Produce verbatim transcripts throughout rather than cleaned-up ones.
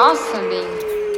Nossa, bem.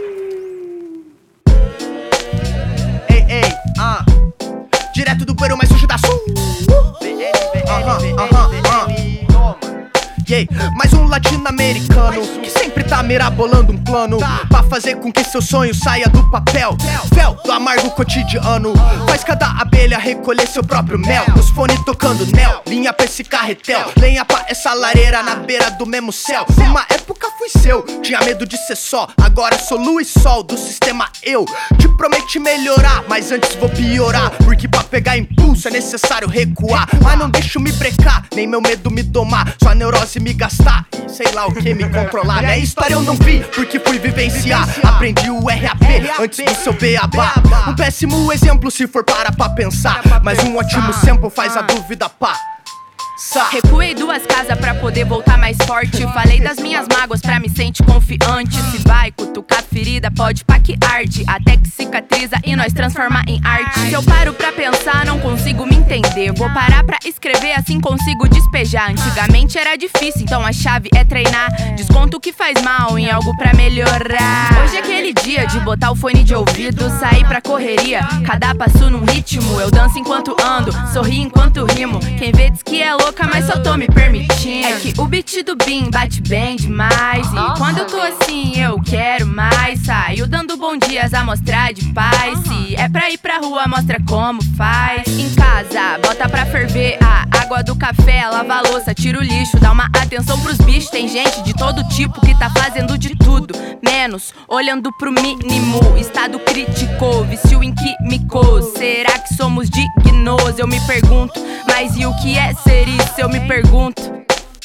Ei, ei, ah. Direto do Peru mais sujo da Sul. Aham, aham, aham. Yeah. Mais um latino-americano que sempre tá mirabolando um plano pra fazer com que seu sonho saia do papel. Fel do amargo cotidiano. Faz cada abelha recolher seu próprio mel. Os fones tocando nel, linha pra esse carretel. Lenha pra essa lareira na beira do mesmo céu. Numa época fui seu, tinha medo de ser só. Agora sou luz e sol do sistema eu. Te prometi melhorar, mas antes vou piorar. Porque pra pegar impulso é necessário recuar. Mas não deixo me brecar, nem meu medo me domar. Só a neurose me gastar e sei lá o que me controlar. Minha história eu não vi, porque fui vivenciar. Aprendi o R A P antes do seu beabá. Um péssimo exemplo se for para pra pensar, mas um ótimo sample faz a dúvida pá. Recuei duas casas pra poder voltar mais forte. Falei das minhas mágoas pra me sentir confiante. Se vai cutucar ferida, pode pá que arde, até que cicatriza e nós transforma em arte. Se eu paro pra pensar, não consigo me entender. Vou parar pra escrever, assim consigo despejar. Antigamente era difícil, então a chave é treinar. Desconto o que faz mal em algo pra melhorar. Hoje é aquele dia de botar o fone de ouvido, sair pra correria, cada passo num ritmo. Eu danço enquanto ando, sorri enquanto rimo. Quem vê diz que é louca, mas só tô me permitindo. É que o beat do Bim bate bem demais. E quando eu tô assim eu quero mais. Saio dando bom dias a mostrar de paz. Se é pra ir pra rua, mostra como faz. Em casa, bota pra ferver a água do café, lava a louça, tira o lixo. Dá uma atenção pros bichos, tem gente de todo tipo que tá fazendo de tudo, menos olhando pro mínimo. Estado crítico, vício em químicos. Será que somos dignos? Eu me pergunto. Mas e o que é ser isso? Eu me pergunto.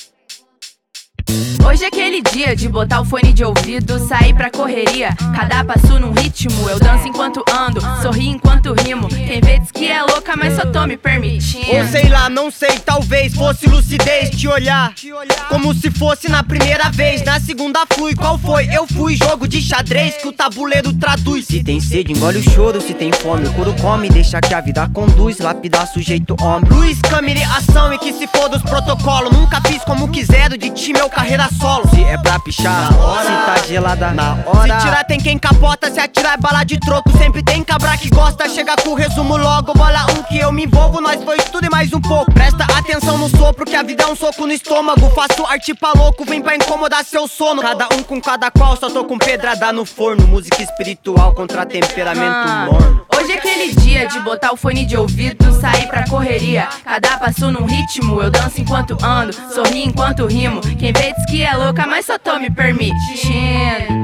Hoje é aquele dia de botar o fone de ouvido, sair pra correria, cada passo num ritmo. Eu danço enquanto ando, sorri enquanto rimo. Quem vê diz que é louca, mas só tô me permitindo. Ou sei lá, não sei, talvez fosse lucidez te olhar como se fosse na primeira vez. Na segunda fui, qual foi? Eu fui jogo de xadrez que o tabuleiro traduz. Se tem sede, engole o choro, se tem fome, o couro come. Deixa que a vida conduz, lapidar sujeito homem. Luiz, câmera, ação e que se for dos protocolos. Nunca fiz como quiser, de time ou carreira solo. Se é pra pichar, se tá gelada na hora. Se tirar tem quem capota, se atirar é bala de troco. Sempre tem cabra que gosta, chega com o resumo logo. Bola um que eu me envolvo, nós foi tudo e mais um pouco. Presta atenção no sopro, que a vida é um soco no estômago. Faço arte pra louco, vem pra incomodar seu sono. Cada um com cada qual, só tô com pedrada no forno. Música espiritual contra temperamento ah, morno. Hoje é aquele dia de botar o fone de ouvido, sair pra correria, cada passo num ritmo. Eu danço enquanto ando, sorri enquanto rimo. Quem vê diz que é louca, mas só tô me permitindo.